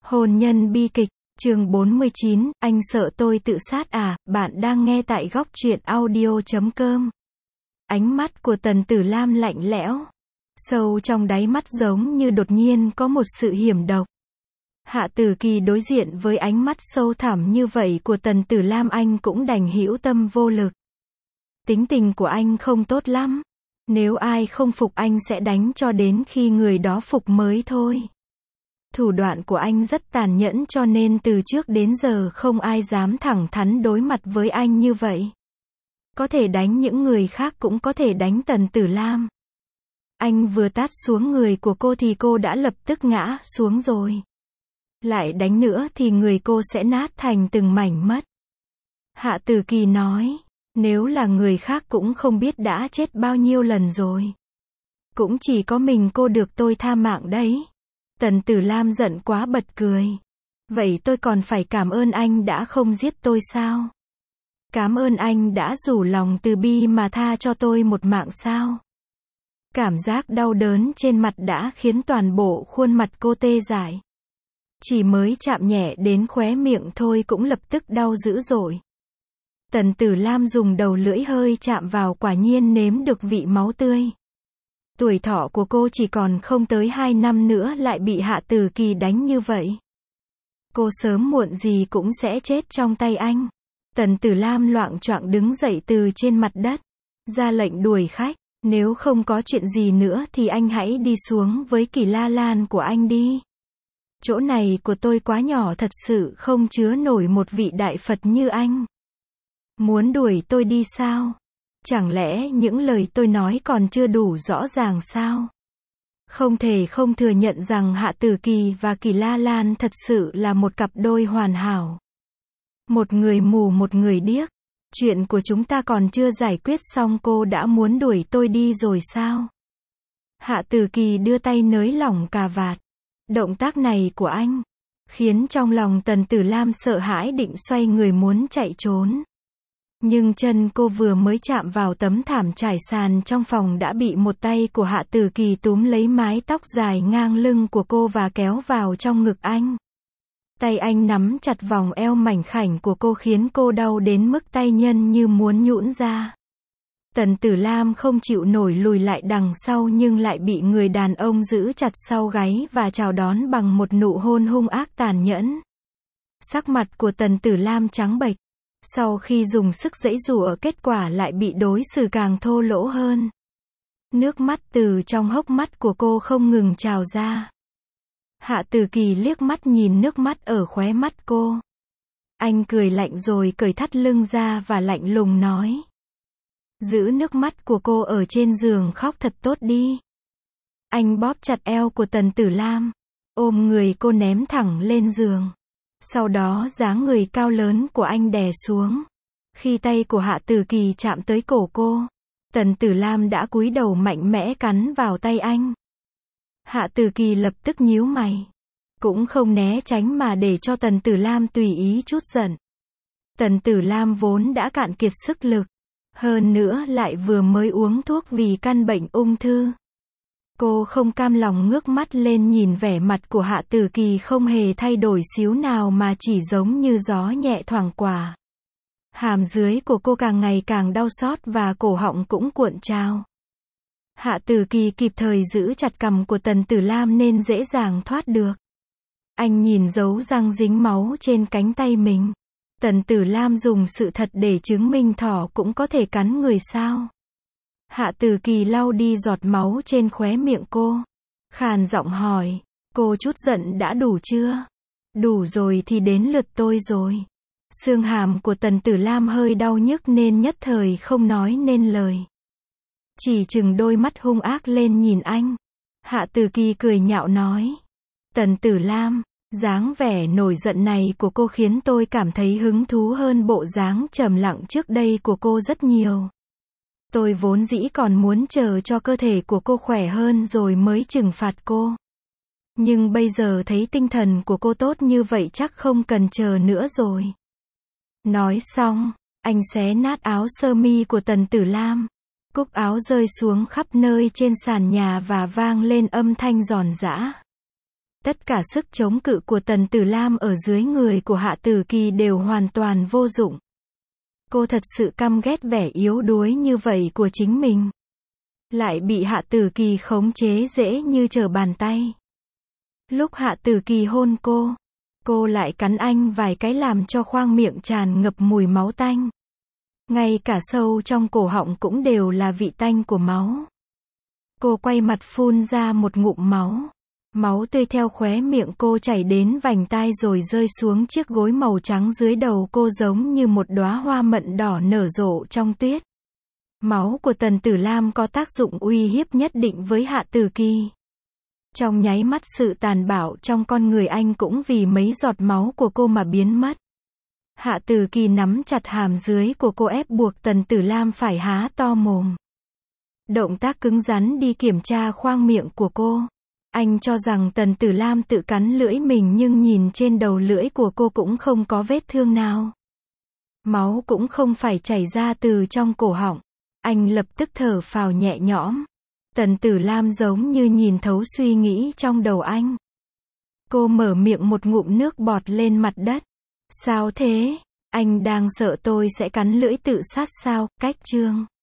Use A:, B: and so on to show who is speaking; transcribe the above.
A: Hôn nhân bi kịch, chương 49, anh sợ tôi tự sát à, bạn đang nghe tại góc truyện audio.com. Ánh mắt của Tần Tử Lam lạnh lẽo. Sâu trong đáy mắt giống như đột nhiên có một sự hiểm độc. Hạ Tử Kỳ đối diện với ánh mắt sâu thẳm như vậy của Tần Tử Lam, anh cũng đành hữu tâm vô lực. Tính tình của anh không tốt lắm. Nếu ai không phục anh sẽ đánh cho đến khi người đó phục mới thôi. Thủ đoạn của anh rất tàn nhẫn cho nên từ trước đến giờ không ai dám thẳng thắn đối mặt với anh như vậy. Có thể đánh những người khác cũng có thể đánh Tần Tử Lam. Anh vừa tát xuống người của cô thì cô đã lập tức ngã xuống rồi. Lại đánh nữa thì người cô sẽ nát thành từng mảnh mất. Hạ Tử Kỳ nói, nếu là người khác cũng không biết đã chết bao nhiêu lần rồi. Cũng chỉ có mình cô được tôi tha mạng đấy. Tần Tử Lam giận quá bật cười. Vậy tôi còn phải cảm ơn anh đã không giết tôi sao? Cảm ơn anh đã rủ lòng từ bi mà tha cho tôi một mạng sao? Cảm giác đau đớn trên mặt đã khiến toàn bộ khuôn mặt cô tê dại. Chỉ mới chạm nhẹ đến khóe miệng thôi cũng lập tức đau dữ dội. Tần Tử Lam dùng đầu lưỡi hơi chạm vào, quả nhiên nếm được vị máu tươi. Tuổi thọ của cô chỉ còn không tới 2 năm nữa lại bị Hạ Tử Kỳ đánh như vậy. Cô sớm muộn gì cũng sẽ chết trong tay anh. Tần Tử Lam loạng choạng đứng dậy từ trên mặt đất. Ra lệnh đuổi khách. Nếu không có chuyện gì nữa thì anh hãy đi xuống với Kỳ La Lan của anh đi. Chỗ này của tôi quá nhỏ, thật sự không chứa nổi một vị đại Phật như anh. Muốn đuổi tôi đi sao? Chẳng lẽ những lời tôi nói còn chưa đủ rõ ràng sao? Không thể không thừa nhận rằng Hạ Tử Kỳ và Kỳ La Lan thật sự là một cặp đôi hoàn hảo. Một người mù một người điếc. Chuyện của chúng ta còn chưa giải quyết xong cô đã muốn đuổi tôi đi rồi sao? Hạ Tử Kỳ đưa tay nới lỏng cà vạt. Động tác này của anh khiến trong lòng Tần Tử Lam sợ hãi, định xoay người muốn chạy trốn. Nhưng chân cô vừa mới chạm vào tấm thảm trải sàn trong phòng đã bị một tay của Hạ Tử Kỳ túm lấy mái tóc dài ngang lưng của cô và kéo vào trong ngực anh. Tay anh nắm chặt vòng eo mảnh khảnh của cô khiến cô đau đến mức tay nhân như muốn nhũn ra. Tần Tử Lam không chịu nổi lùi lại đằng sau nhưng lại bị người đàn ông giữ chặt sau gáy và chào đón bằng một nụ hôn hung ác tàn nhẫn. Sắc mặt của Tần Tử Lam trắng bệch. Sau khi dùng sức giãy giụa, kết quả lại bị đối xử càng thô lỗ hơn. Nước mắt từ trong hốc mắt của cô không ngừng trào ra. Hạ Tử Kỳ liếc mắt nhìn nước mắt ở khóe mắt cô. Anh cười lạnh rồi cởi thắt lưng ra và lạnh lùng nói. Giữ nước mắt của cô ở trên giường khóc thật tốt đi. Anh bóp chặt eo của Tần Tử Lam, ôm người cô ném thẳng lên giường. Sau đó dáng người cao lớn của anh đè xuống. Khi tay của Hạ Tử Kỳ chạm tới cổ cô, Tần Tử Lam đã cúi đầu mạnh mẽ cắn vào tay anh. Hạ Tử Kỳ lập tức nhíu mày. Cũng không né tránh mà để cho Tần Tử Lam tùy ý trút giận. Tần Tử Lam vốn đã cạn kiệt sức lực. Hơn nữa lại vừa mới uống thuốc vì căn bệnh ung thư. Cô không cam lòng ngước mắt lên nhìn vẻ mặt của Hạ Tử Kỳ không hề thay đổi xíu nào mà chỉ giống như gió nhẹ thoảng qua. Hàm dưới của cô càng ngày càng đau xót và cổ họng cũng cuộn trào. Hạ Tử Kỳ kịp thời giữ chặt cằm của Tần Tử Lam nên dễ dàng thoát được. Anh nhìn dấu răng dính máu trên cánh tay mình. Tần Tử Lam dùng sự thật để chứng minh thỏ cũng có thể cắn người sao? Hạ Tử Kỳ lau đi giọt máu trên khóe miệng cô. Khàn giọng hỏi, cô chút giận đã đủ chưa? Đủ rồi thì đến lượt tôi rồi. Xương hàm của Tần Tử Lam hơi đau nhức nên nhất thời không nói nên lời. Chỉ trừng đôi mắt hung ác lên nhìn anh. Hạ Tử Kỳ cười nhạo nói. Tần Tử Lam, dáng vẻ nổi giận này của cô khiến tôi cảm thấy hứng thú hơn bộ dáng trầm lặng trước đây của cô rất nhiều. Tôi vốn dĩ còn muốn chờ cho cơ thể của cô khỏe hơn rồi mới trừng phạt cô. Nhưng bây giờ thấy tinh thần của cô tốt như vậy chắc không cần chờ nữa rồi. Nói xong, anh xé nát áo sơ mi của Tần Tử Lam. Cúc áo rơi xuống khắp nơi trên sàn nhà và vang lên âm thanh giòn giã. Tất cả sức chống cự của Tần Tử Lam ở dưới người của Hạ Tử Kỳ đều hoàn toàn vô dụng. Cô thật sự căm ghét vẻ yếu đuối như vậy của chính mình. Lại bị Hạ Tử Kỳ khống chế dễ như trở bàn tay. Lúc Hạ Tử Kỳ hôn cô lại cắn anh vài cái làm cho khoang miệng tràn ngập mùi máu tanh. Ngay cả sâu trong cổ họng cũng đều là vị tanh của máu. Cô quay mặt phun ra một ngụm máu. Máu tươi theo khóe miệng cô chảy đến vành tai rồi rơi xuống chiếc gối màu trắng dưới đầu cô giống như một đóa hoa mận đỏ nở rộ trong tuyết. Máu của Tần Tử Lam có tác dụng uy hiếp nhất định với Hạ Tử Kỳ. Trong nháy mắt sự tàn bạo trong con người anh cũng vì mấy giọt máu của cô mà biến mất. Hạ Tử Kỳ nắm chặt hàm dưới của cô ép buộc Tần Tử Lam phải há to mồm. Động tác cứng rắn đi kiểm tra khoang miệng của cô. Anh cho rằng Tần Tử Lam tự cắn lưỡi mình nhưng nhìn trên đầu lưỡi của cô cũng không có vết thương nào. Máu cũng không phải chảy ra từ trong cổ họng. Anh lập tức thở phào nhẹ nhõm. Tần Tử Lam giống như nhìn thấu suy nghĩ trong đầu anh. Cô mở miệng một ngụm nước bọt lên mặt đất. Sao thế? Anh đang sợ tôi sẽ cắn lưỡi tự sát sao? Cách chương